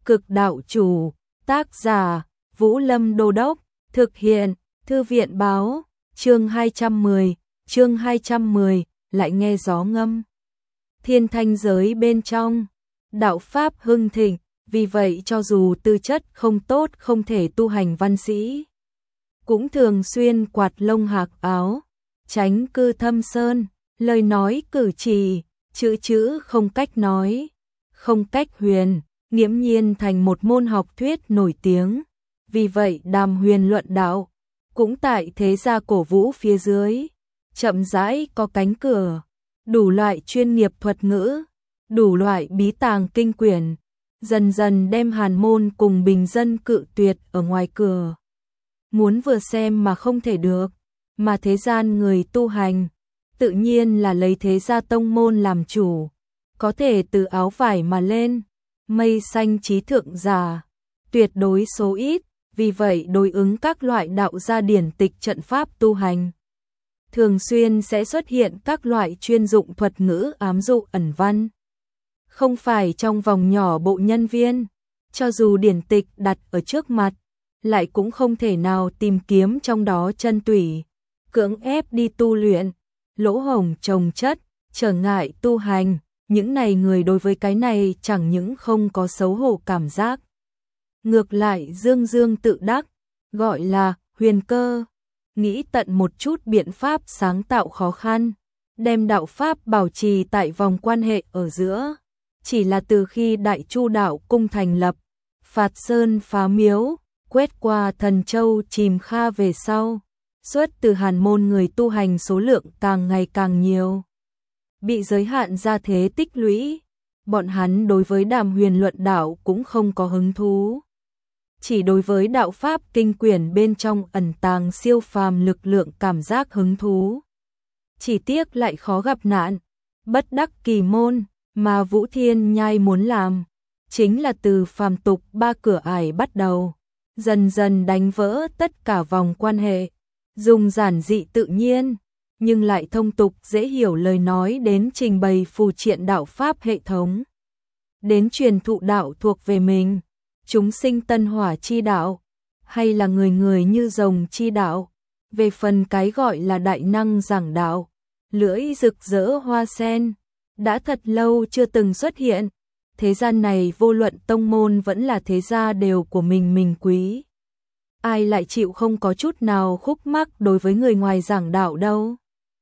Cực đạo chủ, tác giả, Vũ Lâm Đô Đốc, thực hiện, Thư viện báo, chương 210, lại nghe gió ngâm. Thiên thanh giới bên trong, đạo pháp hưng thịnh, vì vậy cho dù tư chất không tốt không thể tu hành văn sĩ, cũng thường xuyên quạt lông hạc áo, tránh cư thâm sơn, lời nói cử chỉ, chữ không cách nói, không cách huyền, nghiễm nhiên thành một môn học thuyết nổi tiếng. Vì vậy Đàm Huyền luận đạo cũng tại thế gia cổ vũ phía dưới, chậm rãi có cánh cửa, đủ loại chuyên nghiệp thuật ngữ, đủ loại bí tàng kinh quyển, dần dần đem hàn môn cùng bình dân cự tuyệt ở ngoài cửa. Muốn vừa xem mà không thể được, mà thế gian người tu hành, tự nhiên là lấy thế gia tông môn làm chủ, có thể từ áo vải mà lên, mây xanh trí thượng giả, tuyệt đối số ít, vì vậy đối ứng các loại đạo gia điển tịch trận pháp tu hành. Thường xuyên sẽ xuất hiện các loại chuyên dụng thuật ngữ ám dụ ẩn văn. Không phải trong vòng nhỏ bộ nhân viên, cho dù điển tịch đặt ở trước mặt, lại cũng không thể nào tìm kiếm trong đó chân tủy, cưỡng ép đi tu luyện, lỗ hổng chồng chất, trở ngại tu hành. Những này người đối với cái này chẳng những không có xấu hổ cảm giác, ngược lại dương dương tự đắc, gọi là huyền cơ, nghĩ tận một chút biện pháp sáng tạo khó khăn, đem đạo pháp bảo trì tại vòng quan hệ ở giữa. Chỉ là từ khi Đại Chu đạo cung thành lập, phạt sơn phá miếu, quét qua Thần Châu chìm kha về sau, xuất từ hàn môn người tu hành số lượng càng ngày càng nhiều, bị giới hạn ra thế tích lũy, bọn hắn đối với Đàm Huyền luận đạo cũng không có hứng thú. Chỉ đối với đạo pháp kinh quyển bên trong ẩn tàng siêu phàm lực lượng cảm giác hứng thú. Chỉ tiếc lại khó gặp nạn, bất đắc kỳ môn, mà Vũ Thiên Nhai muốn làm, chính là từ phàm tục ba cửa ải bắt đầu, dần dần đánh vỡ tất cả vòng quan hệ, dùng giản dị tự nhiên, nhưng lại thông tục dễ hiểu lời nói đến trình bày phù triện đạo pháp hệ thống, đến truyền thụ đạo thuộc về mình, chúng sinh tân hỏa chi đạo, hay là người người như rồng chi đạo. Về phần cái gọi là đại năng giảng đạo, lưỡi rực rỡ hoa sen, đã thật lâu chưa từng xuất hiện. Thế gian này vô luận tông môn vẫn là thế gia đều của mình quý. Ai lại chịu không có chút nào khúc mắc đối với người ngoài giảng đạo đâu.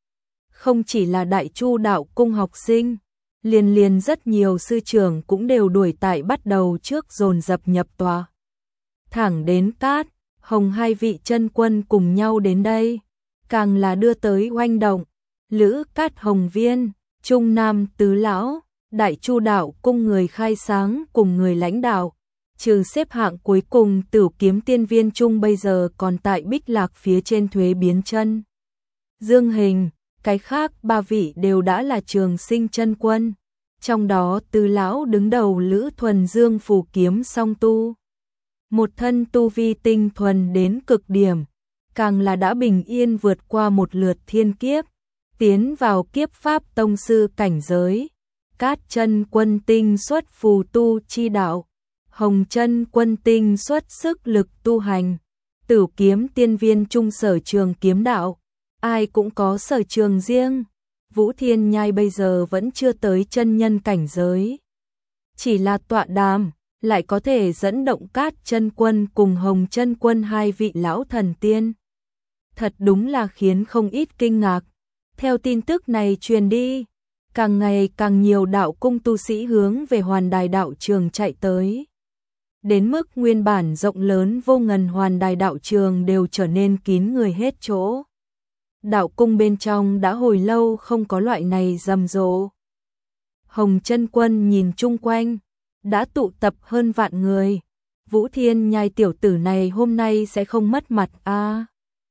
Không chỉ là Đại Chu đạo cung học sinh, liền rất nhiều sư trưởng cũng đều đuổi tại bắt đầu trước dồn dập nhập tòa. Thẳng đến Cát, Hồng hai vị chân quân cùng nhau đến đây, càng là đưa tới oanh động. Lữ Cát Hồng Viên, Trung Nam Tứ Lão, Đại Chu đạo cung người khai sáng cùng người lãnh đạo, trừ xếp hạng cuối cùng Tửu Kiếm Tiên Viên Trung bây giờ còn tại Bích Lạc phía trên thuế biến chân Dương Hình, cái khác ba vị đều đã là trường sinh chân quân, trong đó Tứ Lão đứng đầu Lữ Thuần Dương phù kiếm song tu, một thân tu vi tinh thuần đến cực điểm, càng là đã bình yên vượt qua một lượt thiên kiếp, tiến vào kiếp pháp tông sư cảnh giới. Cát chân quân tinh xuất phù tu chi đạo, Hồng chân quân tinh xuất sức lực tu hành, Tửu Kiếm Tiên Viên Trung sở trường kiếm đạo, ai cũng có sở trường riêng. Vũ Thiên Nhai bây giờ vẫn chưa tới chân nhân cảnh giới, chỉ là tọa đàm, lại có thể dẫn động Cát chân quân cùng Hồng chân quân hai vị lão thần tiên. Thật đúng là khiến không ít kinh ngạc. Theo tin tức này truyền đi, càng ngày càng nhiều đạo cung tu sĩ hướng về Hoàn Đài đạo trường chạy tới. Đến mức nguyên bản rộng lớn vô ngần Hoàn Đài đạo trường đều trở nên kín người hết chỗ. Đạo cung bên trong đã hồi lâu không có loại này rầm rộ. Hồng chân quân nhìn chung quanh, đã tụ tập hơn vạn người. Vũ Thiên Nhai tiểu tử này hôm nay sẽ không mất mặt a.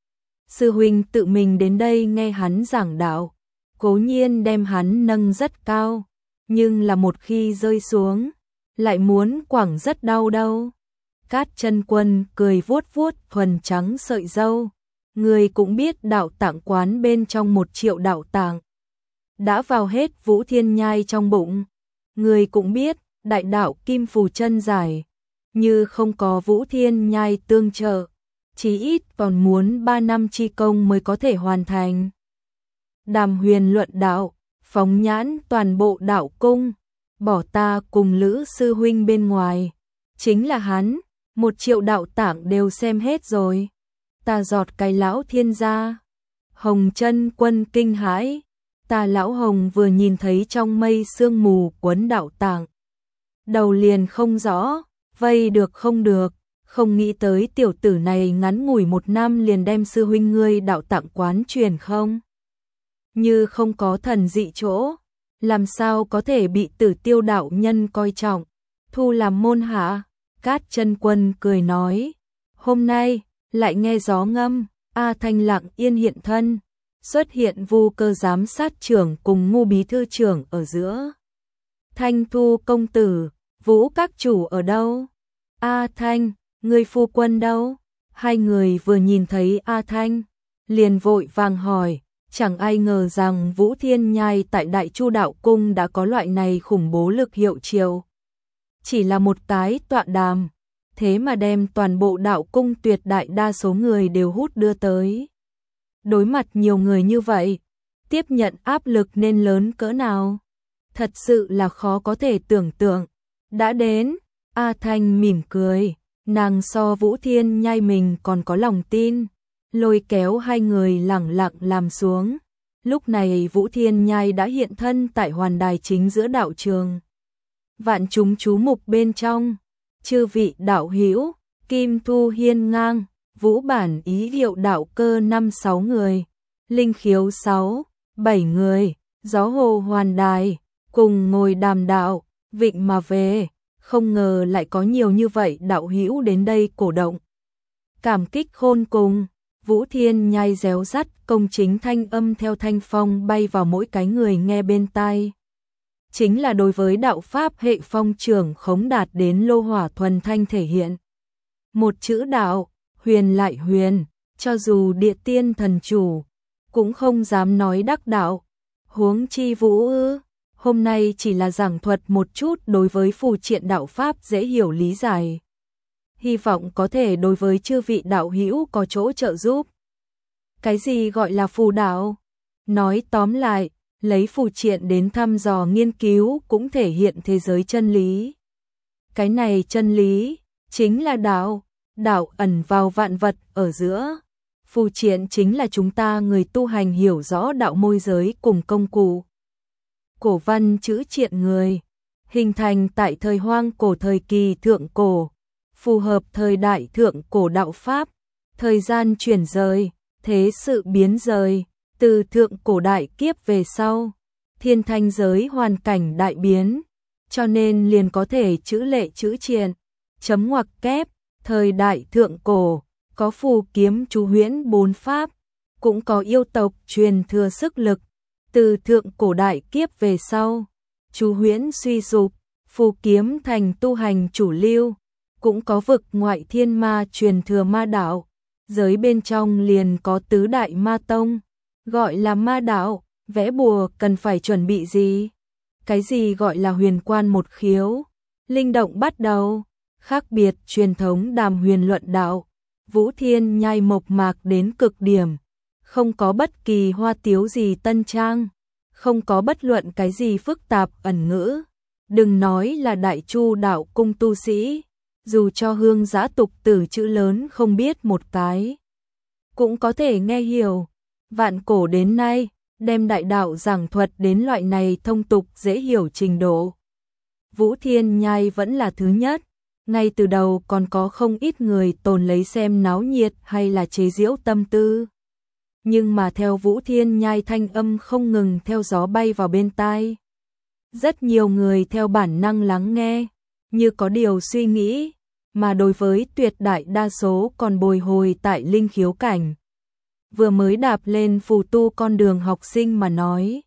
Sư huynh tự mình đến đây nghe hắn giảng đạo, cố nhiên đem hắn nâng rất cao, nhưng là một khi rơi xuống, lại muốn quẳng rất đau đâu. Cát chân quân cười vuốt vuốt thuần trắng sợi râu, người cũng biết đạo tạng quán bên trong 1 triệu đạo tạng đã vào hết Vũ Thiên Nhai trong bụng. Người cũng biết đại đạo kim phù chân giải, như không có Vũ Thiên Nhai tương trợ, chí ít còn muốn 3 năm chi công mới có thể hoàn thành. Đàm Huyền luận đạo, phóng nhãn toàn bộ đạo cung, bỏ ta cùng Lữ sư huynh bên ngoài, chính là hắn, 1 triệu đạo tạng đều xem hết rồi. Ta giọt cái lão thiên gia. Hồng Chân Quân kinh hãi, ta lão Hồng vừa nhìn thấy trong mây sương mù quấn đạo tạng, đầu liền không rõ, vây được không được, không nghĩ tới tiểu tử này ngắn ngủi 1 năm liền đem sư huynh ngươi đạo tạng quán truyền không. Như không có thần dị chỗ, làm sao có thể bị Tử Tiêu đạo nhân coi trọng, thu làm môn hạ. Cát Chân Quân cười nói, hôm nay lại nghe gió ngâm, A Thanh lặng yên hiện thân, xuất hiện Vu Cơ giám sát trưởng cùng Ngô bí thư trưởng ở giữa. Thanh Thu công tử, Vũ các chủ ở đâu? A Thanh, người phu quân đâu? Hai người vừa nhìn thấy A Thanh, liền vội vàng hỏi, chẳng ai ngờ rằng Vũ Thiên Nhai tại Đại Chu đạo cung đã có loại này khủng bố lực hiệu triệu. Chỉ là một cái tọa đàm, thế mà đem toàn bộ đạo cung tuyệt đại đa số người đều hút đưa tới. Đối mặt nhiều người như vậy, tiếp nhận áp lực nên lớn cỡ nào? Thật sự là khó có thể tưởng tượng. Đã đến, A Thanh mỉm cười, nàng so Vũ Thiên Nhai mình còn có lòng tin, lôi kéo hai người lẳng lặng làm xuống. Lúc này Vũ Thiên Nhai đã hiện thân tại hoàn đài chính giữa đạo trường. Vạn chúng chú mục bên trong, chư vị đạo hữu, Kim Thu hiên ngang, Vũ Bản ý hiệu đạo cơ 5-6 người, Linh Khiếu 6-7 người, Gió Hồ hoàn đài, cùng ngồi đàm đạo, vịnh mà về, không ngờ lại có nhiều như vậy đạo hữu đến đây cổ động. Cảm kích khôn cùng, Vũ Thiên Nhai réo rắt công chính thanh âm theo thanh phong bay vào mỗi cái người nghe bên tai. Chính là đối với đạo pháp hệ phong trưởng khống đạt đến lô hỏa thuần thanh thể hiện. Một chữ đạo, huyền lại huyền, cho dù địa tiên thần chủ, cũng không dám nói đắc đạo. Huống chi Vũ ư, hôm nay chỉ là giảng thuật một chút đối với phù triện đạo pháp dễ hiểu lý giải. Hy vọng có thể đối với chư vị đạo hữu có chỗ trợ giúp. Cái gì gọi là phù đạo? Nói tóm lại, lấy phù triện đến thăm dò nghiên cứu cũng thể hiện thế giới chân lý. Cái này chân lý, chính là đạo, đạo ẩn vào vạn vật ở giữa. Phù triện chính là chúng ta người tu hành hiểu rõ đạo môi giới cùng công cụ. Cổ văn chữ triện người, hình thành tại thời hoang cổ thời kỳ thượng cổ, phù hợp thời đại thượng cổ đạo pháp, thời gian chuyển rời, thế sự biến rời, từ thượng cổ đại kiếp về sau, thiên thanh giới hoàn cảnh đại biến, cho nên liền có thể chữ lệ chữ triện, chấm ngoặc kép, thời đại thượng cổ, có phù kiếm chú huyễn 4 pháp, cũng có yêu tộc truyền thừa sức lực, từ thượng cổ đại kiếp về sau, chú huyễn suy sụp, phù kiếm thành tu hành chủ lưu, cũng có vực ngoại thiên ma truyền thừa ma đạo, giới bên trong liền có tứ đại ma tông, gọi là ma đạo, vẽ bùa cần phải chuẩn bị gì? Cái gì gọi là huyền quan một khiếu? Linh động bắt đầu, khác biệt truyền thống Đàm Huyền luận đạo, Vũ Thiên Nhai mộc mạc đến cực điểm, không có bất kỳ hoa tiếu gì tân trang, không có bất luận cái gì phức tạp ẩn ngữ, đừng nói là Đại Chu đạo cung tu sĩ, dù cho hương giã tục tử chữ lớn không biết một cái, cũng có thể nghe hiểu. Vạn cổ đến nay, đem đại đạo giảng thuật đến loại này thông tục dễ hiểu trình độ. Vũ Thiên Nhai vẫn là thứ nhất, ngay từ đầu còn có không ít người tồn lấy xem náo nhiệt hay là chế giễu tâm tư. Nhưng mà theo Vũ Thiên Nhai thanh âm không ngừng theo gió bay vào bên tai. Rất nhiều người theo bản năng lắng nghe, như có điều suy nghĩ, mà đối với tuyệt đại đa số còn bồi hồi tại linh khiếu cảnh. Vừa mới đạp lên phù tu con đường học sinh mà nói.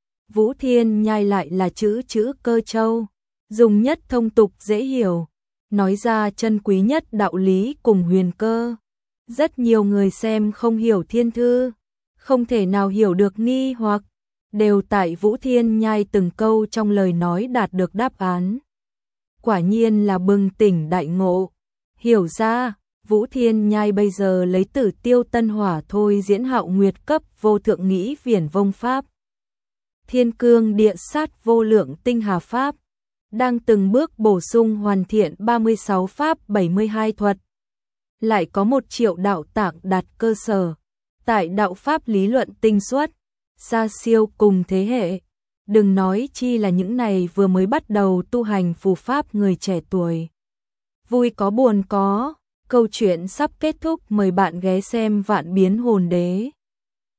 Vũ Thiên Nhai lại là chữ cơ châu, dùng nhất thông tục dễ hiểu, nói ra chân quý nhất đạo lý cùng huyền cơ. Rất nhiều người xem không hiểu thiên thư, không thể nào hiểu được nghi hoặc, đều tại Vũ Thiên Nhai từng câu trong lời nói đạt được đáp án. quả nhiên là bừng tỉnh đại ngộ. Hiểu ra, Vũ Thiên Nhai bây giờ lấy Tử Tiêu Tân Hỏa thôi diễn Hạo Nguyệt cấp vô thượng nghĩ viển vông pháp. Thiên Cương Địa Sát vô lượng tinh hà pháp, đang từng bước bổ sung hoàn thiện 36 pháp 72 thuật. Lại có 1 triệu đạo tạng đặt cơ sở, tại đạo pháp lý luận tinh xuất, xa siêu cùng thế hệ. Đừng nói chi là những này vừa mới bắt đầu tu hành phù pháp người trẻ tuổi. Vui có buồn có, câu chuyện sắp kết thúc, mời bạn ghé xem Vạn Biến Hồn Đế.